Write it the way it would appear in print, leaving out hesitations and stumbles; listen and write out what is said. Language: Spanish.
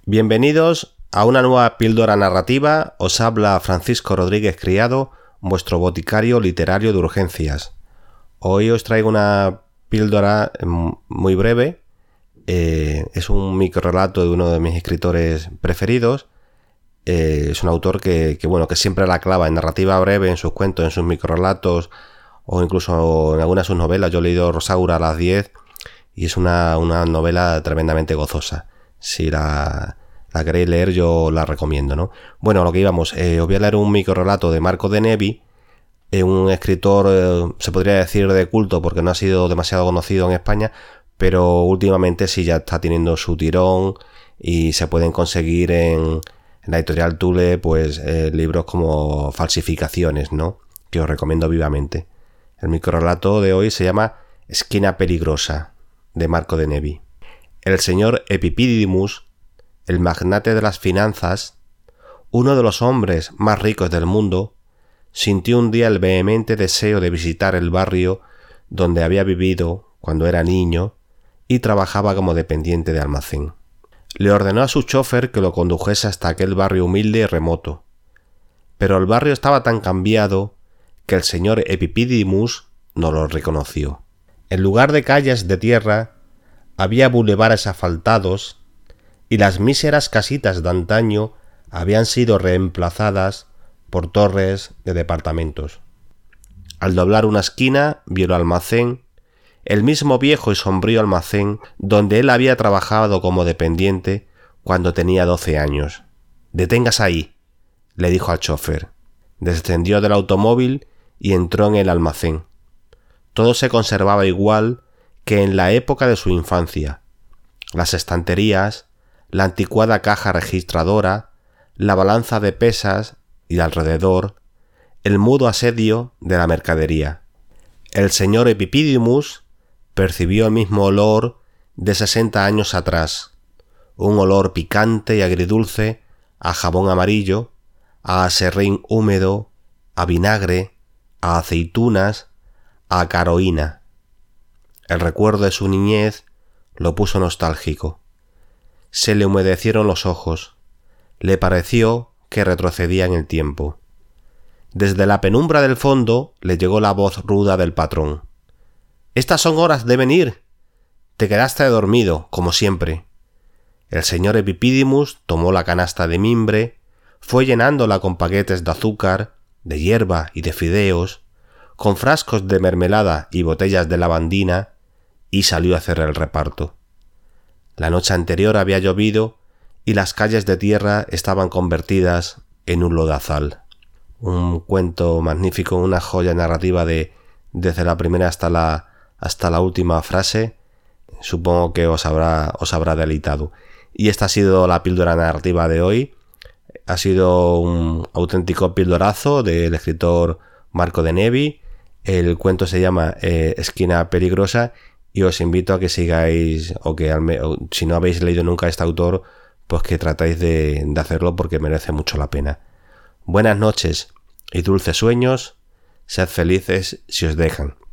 Bienvenidos a una nueva píldora narrativa. Os habla Francisco Rodríguez Criado, vuestro boticario literario de urgencias. Hoy os traigo una píldora muy breve. Es un microrelato de uno de mis escritores preferidos. Es un autor que siempre la clava en narrativa breve, en sus cuentos, en sus microrelatos o incluso en algunas de sus novelas. Yo he leído Rosaura a las 10 y es una novela tremendamente gozosa. Si la queréis leer, yo la recomiendo, ¿no? Bueno, a lo que íbamos, os voy a leer un microrelato de Marco de Nevi, un escritor, se podría decir de culto porque no ha sido demasiado conocido en España, pero últimamente sí ya está teniendo su tirón y se pueden conseguir en la editorial Thule pues libros como Falsificaciones, ¿no? Que os recomiendo vivamente. El microrelato de hoy se llama Esquina peligrosa, de Marco de Nevi. El señor Epipidimus, el magnate de las finanzas, uno de los hombres más ricos del mundo, sintió un día el vehemente deseo de visitar el barrio donde había vivido cuando era niño y trabajaba como dependiente de almacén. Le ordenó a su chofer que lo condujese hasta aquel barrio humilde y remoto. Pero el barrio estaba tan cambiado que el señor Epipidimus no lo reconoció. En lugar de calles de tierra, había bulevares asfaltados y las míseras casitas de antaño habían sido reemplazadas por torres de departamentos. Al doblar una esquina vio el almacén, el mismo viejo y sombrío almacén donde él había trabajado como dependiente cuando tenía 12 años. «Deténgase ahí», le dijo al chofer. Descendió del automóvil y entró en el almacén. Todo se conservaba igual que en la época de su infancia. Las estanterías, la anticuada caja registradora, la balanza de pesas y alrededor, el mudo asedio de la mercadería. El señor Epipidimus percibió el mismo olor de 60 años atrás, un olor picante y agridulce a jabón amarillo, a aserrín húmedo, a vinagre, a aceitunas, a caroína. El recuerdo de su niñez lo puso nostálgico. Se le humedecieron los ojos. Le pareció que retrocedía en el tiempo. Desde la penumbra del fondo le llegó la voz ruda del patrón. «Estas son horas de venir. Te quedaste dormido, como siempre». El señor Epipidimus tomó la canasta de mimbre, fue llenándola con paquetes de azúcar, de hierba y de fideos, con frascos de mermelada y botellas de lavandina, y salió a hacer el reparto. La noche anterior había llovido y las calles de tierra estaban convertidas en un lodazal. Un cuento magnífico, una joya narrativa desde la primera hasta la última frase. Supongo que os habrá deleitado. Y esta ha sido la píldora narrativa de hoy. Ha sido un auténtico pildorazo del escritor Marco de Nevi. El cuento se llama Esquina peligrosa. Y os invito a que sigáis, o si no habéis leído nunca a este autor, pues que tratáis de hacerlo porque merece mucho la pena. Buenas noches y dulces sueños, sed felices si os dejan.